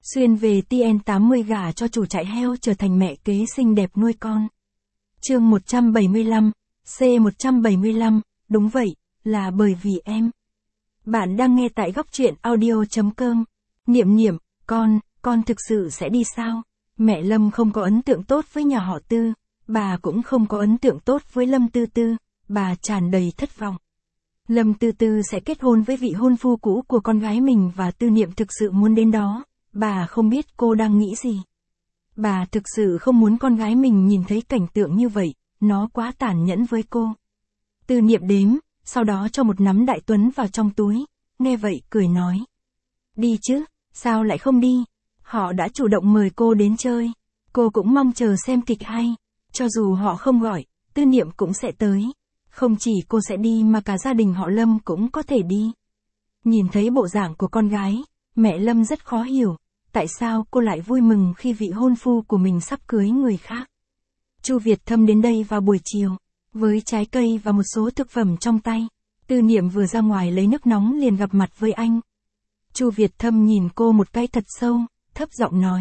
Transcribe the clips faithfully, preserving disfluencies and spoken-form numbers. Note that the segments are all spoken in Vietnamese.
Xuyên về T N tám mươi gả cho chủ trại heo trở thành mẹ kế xinh đẹp nuôi con. Chương một trăm bảy mươi lăm, C một trăm bảy mươi lăm, đúng vậy, là bởi vì em. Bạn đang nghe tại góc truyện audio chấm com. Niệm niệm, con, con thực sự sẽ đi sao? Mẹ Lâm không có ấn tượng tốt với nhà họ Tư, bà cũng không có ấn tượng tốt với Lâm Tư Tư, bà tràn đầy thất vọng. Lâm Tư Tư sẽ kết hôn với vị hôn phu cũ của con gái mình và Tư Niệm thực sự muốn đến đó, bà không biết cô đang nghĩ gì. Bà thực sự không muốn con gái mình nhìn thấy cảnh tượng như vậy, nó quá tàn nhẫn với cô. Tư Niệm đếm, sau đó cho một nắm đại tuấn vào trong túi, nghe vậy cười nói. Đi chứ, sao lại không đi? Họ đã chủ động mời cô đến chơi, cô cũng mong chờ xem kịch hay, cho dù họ không gọi, Tư Niệm cũng sẽ tới. Không chỉ cô sẽ đi mà cả gia đình họ Lâm cũng có thể đi. Nhìn thấy bộ dạng của con gái, mẹ Lâm rất khó hiểu, tại sao cô lại vui mừng khi vị hôn phu của mình sắp cưới người khác. Chu Việt Thâm đến đây vào buổi chiều, với trái cây và một số thực phẩm trong tay. Tư Niệm vừa ra ngoài lấy nước nóng liền gặp mặt với anh. Chu Việt Thâm nhìn cô một cái thật sâu, thấp giọng nói.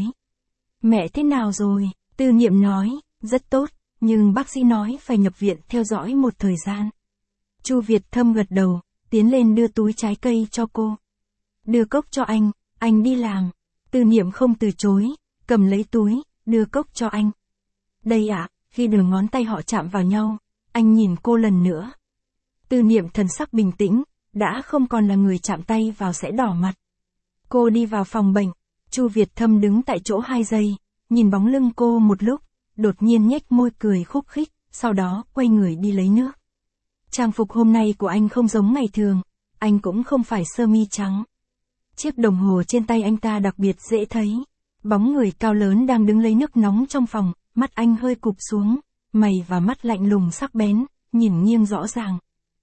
Mẹ thế nào rồi? Tư Niệm nói, rất tốt, nhưng bác sĩ nói phải nhập viện theo dõi một thời gian. Chu Việt Thâm gật đầu, tiến lên đưa túi trái cây cho cô. Đưa cốc cho anh, anh đi làm. Tư Niệm không từ chối, cầm lấy túi, đưa cốc cho anh. Đây ạ, à, khi đường ngón tay họ chạm vào nhau, anh nhìn cô lần nữa. Tư Niệm thần sắc bình tĩnh, đã không còn là người chạm tay vào sẽ đỏ mặt. Cô đi vào phòng bệnh, Chu Việt Thâm đứng tại chỗ hai giây, nhìn bóng lưng cô một lúc, đột nhiên nhếch môi cười khúc khích, sau đó quay người đi lấy nước. Trang phục hôm nay của anh không giống ngày thường, anh cũng không phải sơ mi trắng. Chiếc đồng hồ trên tay anh ta đặc biệt dễ thấy. Bóng người cao lớn đang đứng lấy nước nóng trong phòng, mắt anh hơi cụp xuống, mày và mắt lạnh lùng sắc bén, nhìn nghiêng rõ ràng.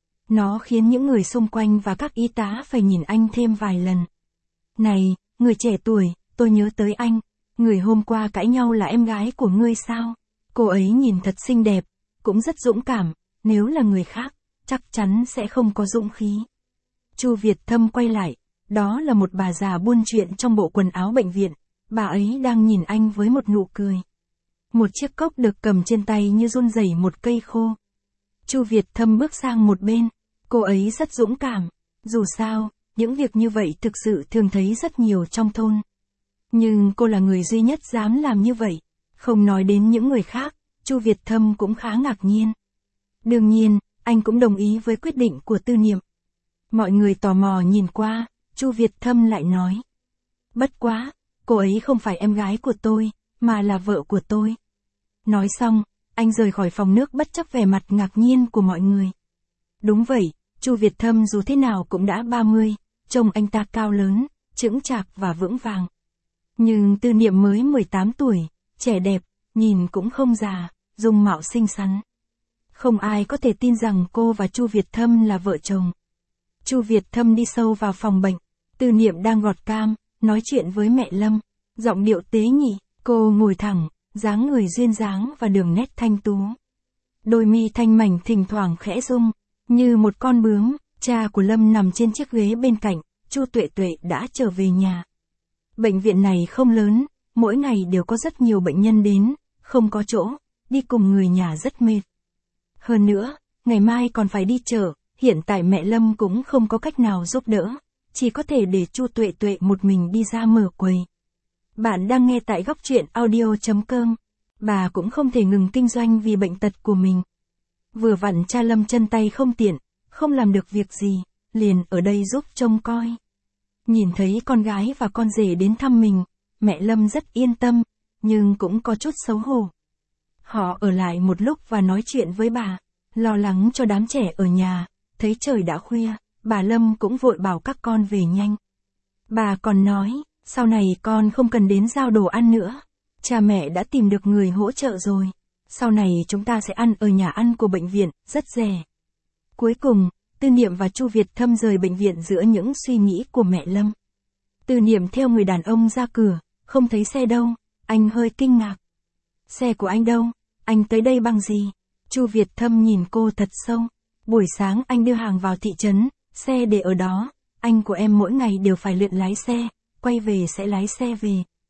Nó khiến những người xung quanh và các y tá phải nhìn anh thêm vài lần. Này, người trẻ tuổi, tôi nhớ tới anh. Người hôm qua cãi nhau là em gái của ngươi sao? Cô ấy nhìn thật xinh đẹp, cũng rất dũng cảm, nếu là người khác, chắc chắn sẽ không có dũng khí. Chu Việt Thâm quay lại, đó là một bà già buôn chuyện trong bộ quần áo bệnh viện, bà ấy đang nhìn anh với một nụ cười. Một chiếc cốc được cầm trên tay như run rẩy một cây khô. Chu Việt Thâm bước sang một bên, cô ấy rất dũng cảm, dù sao, những việc như vậy thực sự thường thấy rất nhiều trong thôn. Nhưng cô là người duy nhất dám làm như vậy, không nói đến những người khác, Chu Việt Thâm cũng khá ngạc nhiên. Đương nhiên, anh cũng đồng ý với quyết định của Tư Niệm. Mọi người tò mò nhìn qua, Chu Việt Thâm lại nói. Bất quá, cô ấy không phải em gái của tôi, mà là vợ của tôi. Nói xong, anh rời khỏi phòng nước bất chấp vẻ mặt ngạc nhiên của mọi người. Đúng vậy, Chu Việt Thâm dù thế nào cũng đã ba mươi, trông anh ta cao lớn, chững chạc và vững vàng. Nhưng Tư Niệm mới mười tám tuổi, trẻ đẹp, nhìn cũng không già, dung mạo xinh xắn. Không ai có thể tin rằng cô và Chu Việt Thâm là vợ chồng. Chu Việt Thâm đi sâu vào phòng bệnh, Tư Niệm đang gọt cam, nói chuyện với mẹ Lâm, giọng điệu tế nhị, cô ngồi thẳng, dáng người duyên dáng và đường nét thanh tú. Đôi mi thanh mảnh thỉnh thoảng khẽ rung, như một con bướm. Cha của Lâm nằm trên chiếc ghế bên cạnh, Chu Tuệ Tuệ đã trở về nhà. Bệnh viện này không lớn, mỗi ngày đều có rất nhiều bệnh nhân đến, không có chỗ, đi cùng người nhà rất mệt. Hơn nữa, ngày mai còn phải đi chợ, hiện tại mẹ Lâm cũng không có cách nào giúp đỡ, chỉ có thể để Chu Tuệ Tuệ một mình đi ra mở quầy. Bạn đang nghe tại góc truyện audio chấm com. Bà cũng không thể ngừng kinh doanh vì bệnh tật của mình. Vừa vặn cha Lâm chân tay không tiện, không làm được việc gì, liền ở đây giúp trông coi. Nhìn thấy con gái và con rể đến thăm mình, mẹ Lâm rất yên tâm, nhưng cũng có chút xấu hổ. Họ ở lại một lúc và nói chuyện với bà, lo lắng cho đám trẻ ở nhà, thấy trời đã khuya, bà Lâm cũng vội bảo các con về nhanh. Bà còn nói, sau này con không cần đến giao đồ ăn nữa, cha mẹ đã tìm được người hỗ trợ rồi, sau này chúng ta sẽ ăn ở nhà ăn của bệnh viện, rất rẻ. Cuối cùng, Tư Niệm và Chu Việt Thâm rời bệnh viện giữa những suy nghĩ của mẹ Lâm. Tư Niệm theo người đàn ông ra cửa, không thấy xe đâu, anh hơi kinh ngạc. Xe của anh đâu, anh tới đây bằng gì? Chu Việt Thâm nhìn cô thật sâu. Buổi sáng anh đưa hàng vào thị trấn, xe để ở đó, anh của em mỗi ngày đều phải luyện lái xe, quay về sẽ lái xe về,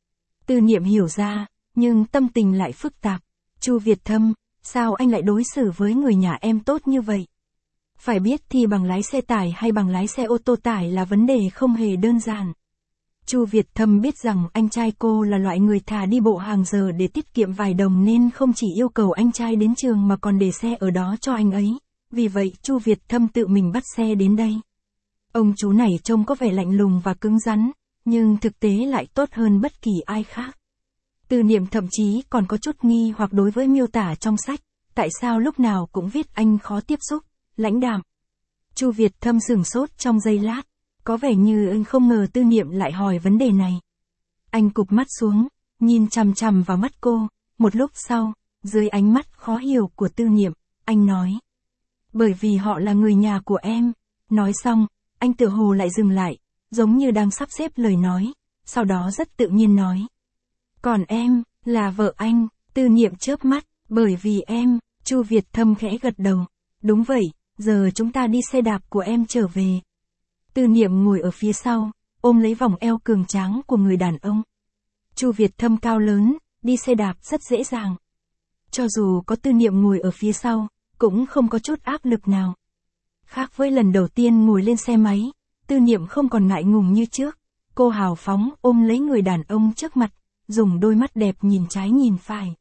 Tư Niệm hiểu ra, nhưng tâm tình lại phức tạp. Chu Việt Thâm, sao anh lại đối xử với người nhà em tốt như vậy? Phải biết thì bằng lái xe tải hay bằng lái xe ô tô tải là vấn đề không hề đơn giản. Chu Việt Thâm biết rằng anh trai cô là loại người thà đi bộ hàng giờ để tiết kiệm vài đồng nên không chỉ yêu cầu anh trai đến trường mà còn để xe ở đó cho anh ấy. Vì vậy Chu Việt Thâm tự mình bắt xe đến đây. Ông chú này trông có vẻ lạnh lùng và cứng rắn, nhưng thực tế lại tốt hơn bất kỳ ai khác. Tư Niệm thậm chí còn có chút nghi hoặc đối với miêu tả trong sách, tại sao lúc nào cũng viết anh khó tiếp xúc, lãnh đạm. Chu Việt Thâm sửng sốt trong giây lát, có vẻ như anh không ngờ Tư Niệm lại hỏi vấn đề này. Anh cụp mắt xuống, nhìn chằm chằm vào mắt cô, một lúc sau, dưới ánh mắt khó hiểu của Tư Niệm, anh nói. Bởi vì họ là người nhà của em. Nói xong, anh tựa hồ lại dừng lại, giống như đang sắp xếp lời nói, sau đó rất tự nhiên nói. Còn em, là vợ anh. Tư Niệm chớp mắt, bởi vì em. Chu Việt Thâm khẽ gật đầu. Đúng vậy, giờ chúng ta đi xe đạp của em trở về. Tư Niệm ngồi ở phía sau, ôm lấy vòng eo cường tráng của người đàn ông. Chu Việt Thâm cao lớn, đi xe đạp rất dễ dàng. Cho dù có Tư Niệm ngồi ở phía sau, cũng không có chút áp lực nào. Khác với lần đầu tiên ngồi lên xe máy, Tư Niệm không còn ngại ngùng như trước. Cô hào phóng ôm lấy người đàn ông trước mặt, dùng đôi mắt đẹp nhìn trái nhìn phải.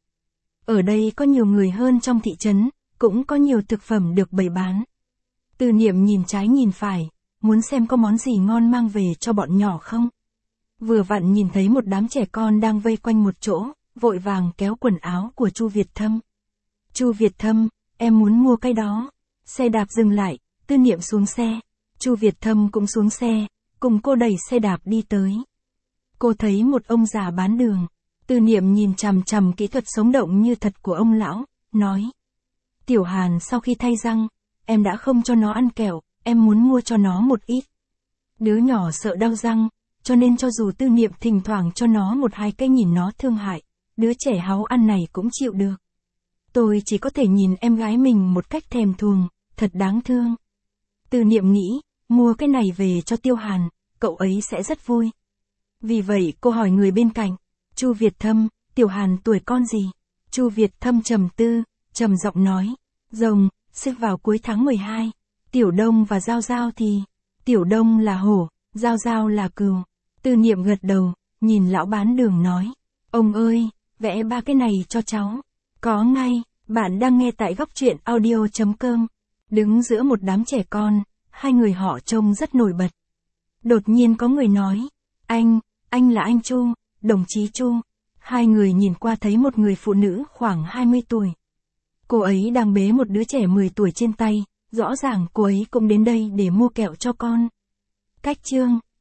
Ở đây có nhiều người hơn trong thị trấn, cũng có nhiều thực phẩm được bày bán. Tư Niệm nhìn trái nhìn phải, muốn xem có món gì ngon mang về cho bọn nhỏ không. Vừa vặn nhìn thấy một đám trẻ con đang vây quanh một chỗ, vội vàng kéo quần áo của Chu Việt Thâm. Chu Việt Thâm, em muốn mua cái đó. Xe đạp dừng lại, Tư Niệm xuống xe. Chu Việt Thâm cũng xuống xe, cùng cô đẩy xe đạp đi tới. Cô thấy một ông già bán đường. Tư Niệm nhìn chằm chằm kỹ thuật sống động như thật của ông lão, nói. Tiểu Hàn sau khi thay răng, em đã không cho nó ăn kẹo, em muốn mua cho nó một ít. Đứa nhỏ sợ đau răng, cho nên cho dù Tư Niệm thỉnh thoảng cho nó một hai cái nhìn nó thương hại, đứa trẻ háu ăn này cũng chịu được. Tôi chỉ có thể nhìn em gái mình một cách thèm thuồng, thật đáng thương. Tư Niệm nghĩ, mua cái này về cho Tiêu Hàn, cậu ấy sẽ rất vui. Vì vậy cô hỏi người bên cạnh, Chu Việt Thâm, Tiểu Hàn tuổi con gì? Chu Việt Thâm trầm tư, trầm giọng nói, rồng, sinh vào cuối tháng mười hai. Tiểu Đông và Giao Giao thì, Tiểu Đông là hổ, Giao Giao là cừu. Tư Niệm gật đầu, nhìn lão bán đường nói, ông ơi, vẽ ba cái này cho cháu. Có ngay, bạn đang nghe tại góc truyện audio chấm com. Đứng giữa một đám trẻ con, hai người họ trông rất nổi bật. Đột nhiên có người nói, anh, anh là anh Chu, đồng chí Chu. Hai người nhìn qua thấy một người phụ nữ khoảng hai mươi tuổi. Cô ấy đang bế một đứa trẻ mười tuổi trên tay, rõ ràng cô ấy cũng đến đây để mua kẹo cho con. Cách chương